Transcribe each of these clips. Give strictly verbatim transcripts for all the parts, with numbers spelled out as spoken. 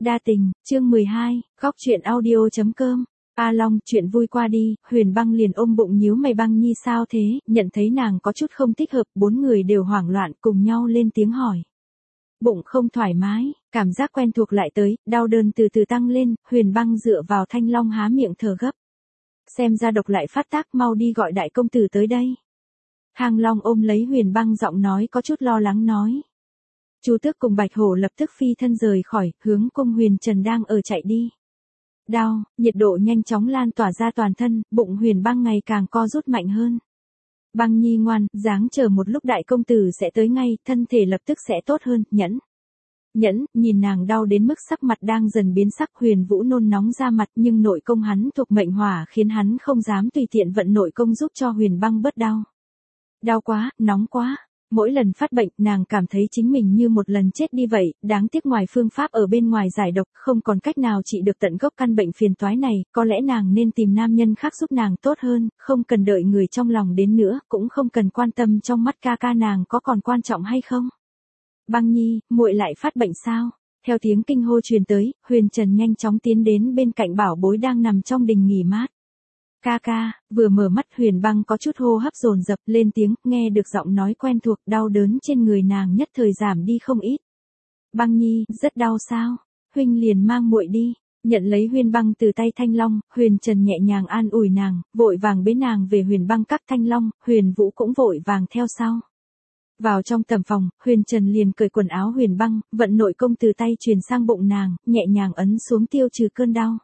Đa tình, chương mười hai, góc truyện audio.com. A Long, chuyện vui qua đi, Huyền Băng liền ôm bụng nhíu mày. Băng Nhi sao thế, nhận thấy nàng có chút không thích hợp, bốn người đều hoảng loạn cùng nhau lên tiếng hỏi. Bụng không thoải mái, cảm giác quen thuộc lại tới, đau đớn từ từ tăng lên, Huyền Băng dựa vào Thanh Long há miệng thở gấp. Xem ra độc lại phát tác, mau đi gọi đại công tử tới đây. Thang Long ôm lấy Huyền Băng, giọng nói có chút lo lắng nói. Chu Tước cùng Bạch Hổ lập tức phi thân rời khỏi, hướng cung Huyền Trần đang ở chạy đi. Đau, nhiệt độ nhanh chóng lan tỏa ra toàn thân, bụng Huyền Băng ngày càng co rút mạnh hơn. Băng Nhi ngoan, dáng chờ một lúc đại công tử sẽ tới ngay, thân thể lập tức sẽ tốt hơn, nhẫn. Nhẫn, nhìn nàng đau đến mức sắc mặt đang dần biến sắc. Huyền Vũ nôn nóng ra mặt, nhưng nội công hắn thuộc mệnh hỏa khiến hắn không dám tùy tiện vận nội công giúp cho Huyền Băng bớt đau. Đau quá, nóng quá. Mỗi lần phát bệnh, nàng cảm thấy chính mình như một lần chết đi vậy, đáng tiếc ngoài phương pháp ở bên ngoài giải độc, không còn cách nào trị được tận gốc căn bệnh phiền toái này, có lẽ nàng nên tìm nam nhân khác giúp nàng tốt hơn, không cần đợi người trong lòng đến nữa, cũng không cần quan tâm trong mắt ca ca nàng có còn quan trọng hay không. Băng Nhi, muội lại phát bệnh sao? Theo tiếng kinh hô truyền tới, Huyền Trần nhanh chóng tiến đến bên cạnh bảo bối đang nằm trong đình nghỉ mát. Ca ca, vừa mở mắt Huyền Băng có chút hô hấp dồn dập lên tiếng, nghe được giọng nói quen thuộc, đau đớn trên người nàng nhất thời giảm đi không ít. Băng Nhi, rất đau sao? Huynh liền mang muội đi. Nhận lấy Huyền Băng từ tay Thanh Long, Huyền Trần nhẹ nhàng an ủi nàng, vội vàng bế nàng về Huyền Băng các. Thanh Long, Huyền Vũ cũng vội vàng theo sau. Vào trong tầm phòng, Huyền Trần liền cởi quần áo Huyền Băng, vận nội công từ tay truyền sang bụng nàng, nhẹ nhàng ấn xuống tiêu trừ cơn đau.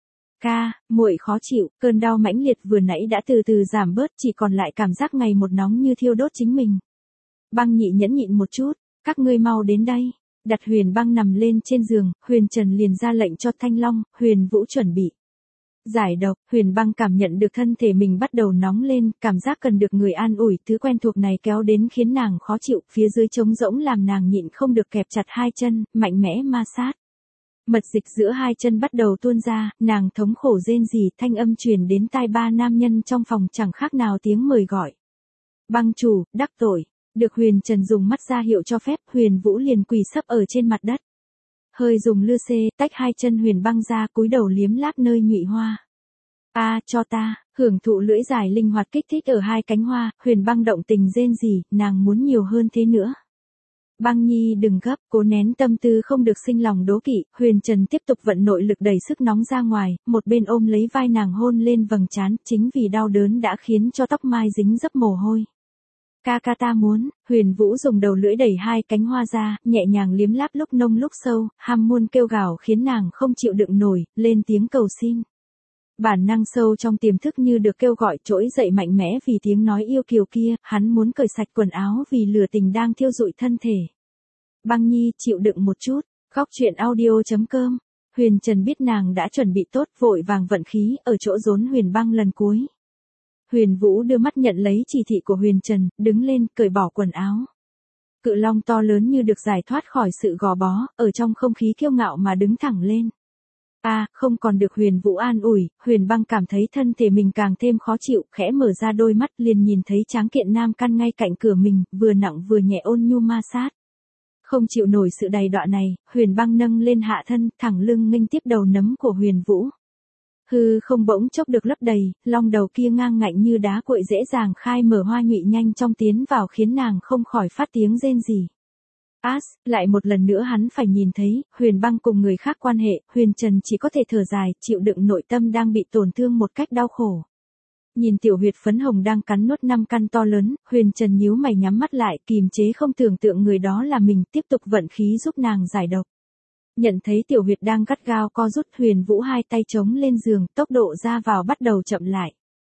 Ca, muội khó chịu, cơn đau mãnh liệt vừa nãy đã từ từ giảm bớt, chỉ còn lại cảm giác ngày một nóng như thiêu đốt chính mình. Băng Nhị nhẫn nhịn một chút, các ngươi mau đến đây. Đặt Huyền Băng nằm lên trên giường, Huyền Trần liền ra lệnh cho Thanh Long, Huyền Vũ chuẩn bị giải độc. Huyền Băng cảm nhận được thân thể mình bắt đầu nóng lên, cảm giác cần được người an ủi, thứ quen thuộc này kéo đến khiến nàng khó chịu, phía dưới trống rỗng làm nàng nhịn không được kẹp chặt hai chân, mạnh mẽ ma sát. Mật dịch giữa hai chân bắt đầu tuôn ra, nàng thống khổ rên rỉ, thanh âm truyền đến tai ba nam nhân trong phòng chẳng khác nào tiếng mời gọi. Băng chủ, đắc tội. Được Huyền Trần dùng mắt ra hiệu cho phép, Huyền Vũ liền quỳ sấp ở trên mặt đất. Hơi dùng lư xê, tách hai chân Huyền Băng ra, cúi đầu liếm láp nơi nhụy hoa. A, à, cho ta, hưởng thụ lưỡi dài linh hoạt kích thích ở hai cánh hoa, Huyền Băng động tình rên rỉ, nàng muốn nhiều hơn thế nữa. Băng Nhi đừng gấp, cố nén tâm tư không được sinh lòng đố kỵ, Huyền Trần tiếp tục vận nội lực đẩy sức nóng ra ngoài, một bên ôm lấy vai nàng hôn lên vầng trán, chính vì đau đớn đã khiến cho tóc mai dính dấp mồ hôi. Ca ca ta muốn, Huyền Vũ dùng đầu lưỡi đẩy hai cánh hoa ra, nhẹ nhàng liếm láp lúc nông lúc sâu, ham muốn kêu gào khiến nàng không chịu đựng nổi, lên tiếng cầu xin. Bản năng sâu trong tiềm thức như được kêu gọi trỗi dậy mạnh mẽ vì tiếng nói yêu kiều kia, hắn muốn cởi sạch quần áo vì lửa tình đang thiêu rụi thân thể. Băng Nhi chịu đựng một chút, góc truyện audio.com. Huyền Trần biết nàng đã chuẩn bị tốt, vội vàng vận khí ở chỗ rốn Huyền Băng lần cuối. Huyền Vũ đưa mắt nhận lấy chỉ thị của Huyền Trần, đứng lên, cởi bỏ quần áo. Cự long to lớn như được giải thoát khỏi sự gò bó, ở trong không khí kiêu ngạo mà đứng thẳng lên. A, à, không còn được Huyền Vũ an ủi, Huyền Băng cảm thấy thân thể mình càng thêm khó chịu, khẽ mở ra đôi mắt liền nhìn thấy tráng kiện nam căn ngay cạnh cửa mình, vừa nặng vừa nhẹ ôn nhu ma sát. Không chịu nổi sự đầy đọa này, Huyền Băng nâng lên hạ thân, thẳng lưng nghênh tiếp đầu nấm của Huyền Vũ. Hư không bỗng chốc được lấp đầy, long đầu kia ngang ngạnh như đá cuội dễ dàng khai mở hoa nhụy nhanh trong tiến vào khiến nàng không khỏi phát tiếng rên rỉ. As, lại một lần nữa hắn phải nhìn thấy, Huyền Băng cùng người khác quan hệ, Huyền Trần chỉ có thể thở dài, chịu đựng nội tâm đang bị tổn thương một cách đau khổ. Nhìn tiểu huyệt phấn hồng đang cắn nuốt năm căn to lớn, Huyền Trần nhíu mày nhắm mắt lại, kìm chế không tưởng tượng người đó là mình, tiếp tục vận khí giúp nàng giải độc. Nhận thấy tiểu huyệt đang gắt gao co rút, Huyền Vũ hai tay chống lên giường, tốc độ ra vào bắt đầu chậm lại.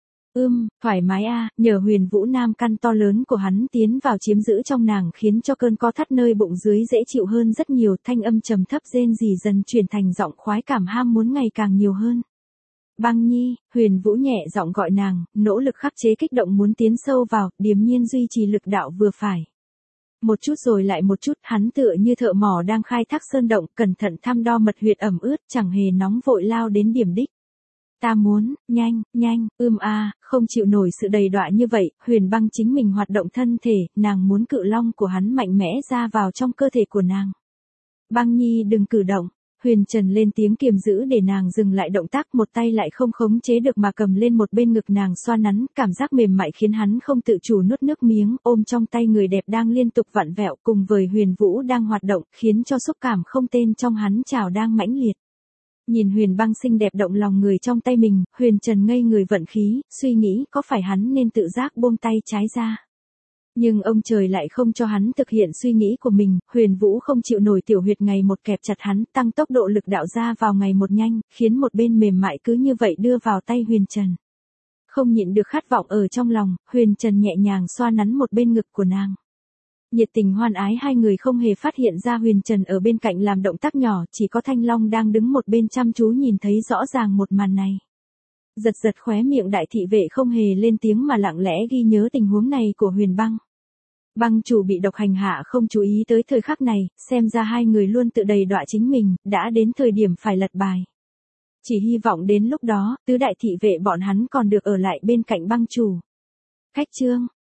Ưm, thoải mái a, à, nhờ Huyền Vũ nam căn to lớn của hắn tiến vào chiếm giữ trong nàng khiến cho cơn co thắt nơi bụng dưới dễ chịu hơn rất nhiều, thanh âm trầm thấp rên rỉ dần chuyển thành giọng khoái cảm ham muốn ngày càng nhiều hơn. Băng Nhi, Huyền Vũ nhẹ giọng gọi nàng, nỗ lực khắc chế kích động muốn tiến sâu vào, điềm nhiên duy trì lực đạo vừa phải. Một chút rồi lại một chút, hắn tựa như thợ mỏ đang khai thác sơn động, cẩn thận thăm đo mật huyệt ẩm ướt, chẳng hề nóng vội lao đến điểm đích. Ta muốn, nhanh, nhanh, ưm a, à, không chịu nổi sự đầy đọa như vậy, Huyền Băng chính mình hoạt động thân thể, nàng muốn cự long của hắn mạnh mẽ ra vào trong cơ thể của nàng. Băng Nhi đừng cử động, Huyền Trần lên tiếng kiềm giữ để nàng dừng lại động tác, một tay lại không khống chế được mà cầm lên một bên ngực nàng xoa nắn, cảm giác mềm mại khiến hắn không tự chủ nuốt nước miếng, ôm trong tay người đẹp đang liên tục vặn vẹo cùng với Huyền Vũ đang hoạt động, khiến cho xúc cảm không tên trong hắn trào đang mãnh liệt. Nhìn Huyền Băng xinh đẹp động lòng người trong tay mình, Huyền Trần ngây người vận khí, suy nghĩ có phải hắn nên tự giác buông tay trái ra. Nhưng ông trời lại không cho hắn thực hiện suy nghĩ của mình, Huyền Vũ không chịu nổi tiểu huyệt ngày một kẹp chặt hắn, tăng tốc độ lực đạo ra vào ngày một nhanh, khiến một bên mềm mại cứ như vậy đưa vào tay Huyền Trần. Không nhịn được khát vọng ở trong lòng, Huyền Trần nhẹ nhàng xoa nắn một bên ngực của nàng. Nhiệt tình hoan ái hai người không hề phát hiện ra Huyền Trần ở bên cạnh làm động tác nhỏ, chỉ có Thanh Long đang đứng một bên chăm chú nhìn thấy rõ ràng một màn này. Giật giật khóe miệng đại thị vệ không hề lên tiếng mà lặng lẽ ghi nhớ tình huống này của Huyền Băng. Băng chủ bị độc hành hạ không chú ý tới thời khắc này, xem ra hai người luôn tự đầy đọa chính mình, đã đến thời điểm phải lật bài. Chỉ hy vọng đến lúc đó, tứ đại thị vệ bọn hắn còn được ở lại bên cạnh băng chủ. Khách chương